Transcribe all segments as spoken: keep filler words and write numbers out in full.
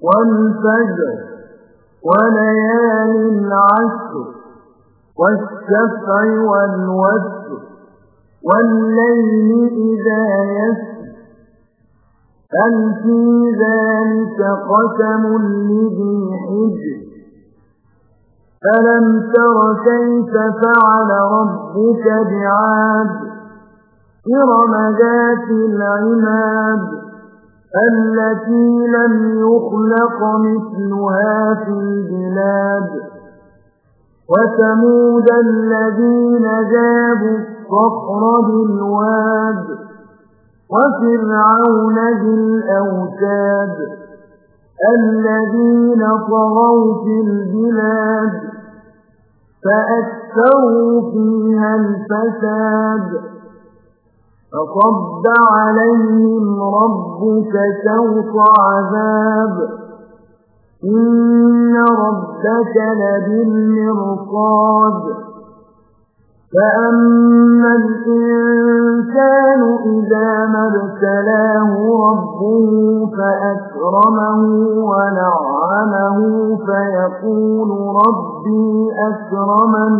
والفجر وليال عشر والشفع والوتر والليل إذا يسر هل في ذلك قسم لذي حجر ألم تر كيف فعل ربك بعاد إرم ذات العماد التي لم يخلق مثلها في البلاد وثمود الذين جابوا الصخر بالواد وفرعون ذي الأوتاد الذين طغوا في البلاد فأكثروا فيها الفساد فصب عليهم ربك سوط عذاب إن ربك لبالمرصاد فأما الإنسان إذا ما ابتلاه ربه فأكرمه ونعمه فيقول ربي أكرمن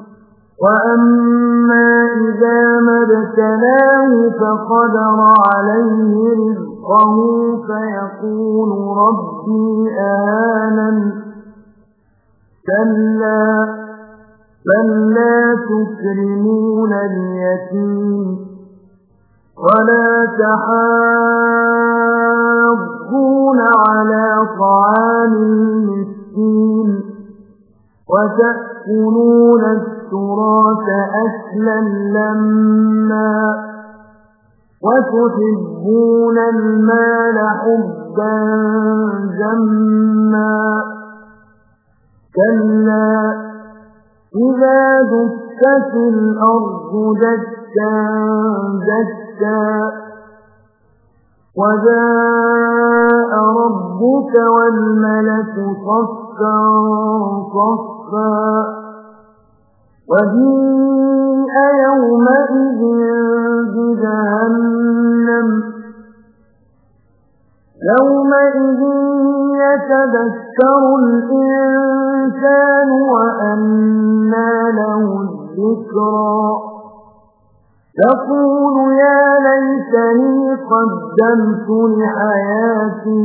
وأما إذا ما ابتلاه فقدر عليه رزقه فيقول ربي أهانن كلا بل لا تكرمون اليتيم ولا تحاضون على طعام المسكين وتأكلون التراث أكلا لما وتحبون المال حبا جما كلا إذا دكت الأرض دكا دكا وجاء ربك والملك صفا صفا وجيء يومئذ بجهنم يومئذ يتذكر الإنسان وأنى له الذكرى يقول يا ليتني قدمت لحياتي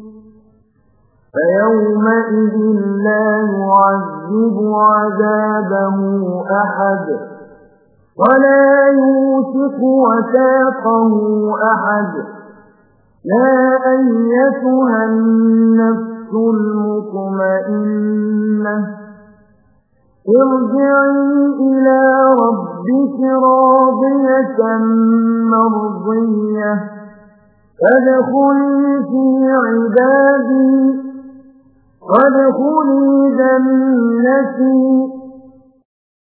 فيومئذ لا يعذب عذابه أحد ولا يوثق وثاقه أحد يا أيتها النفس المطمئنة ارجعي إلى ربك راضية مرضية فادخلي في عبادي وادخلي جنتي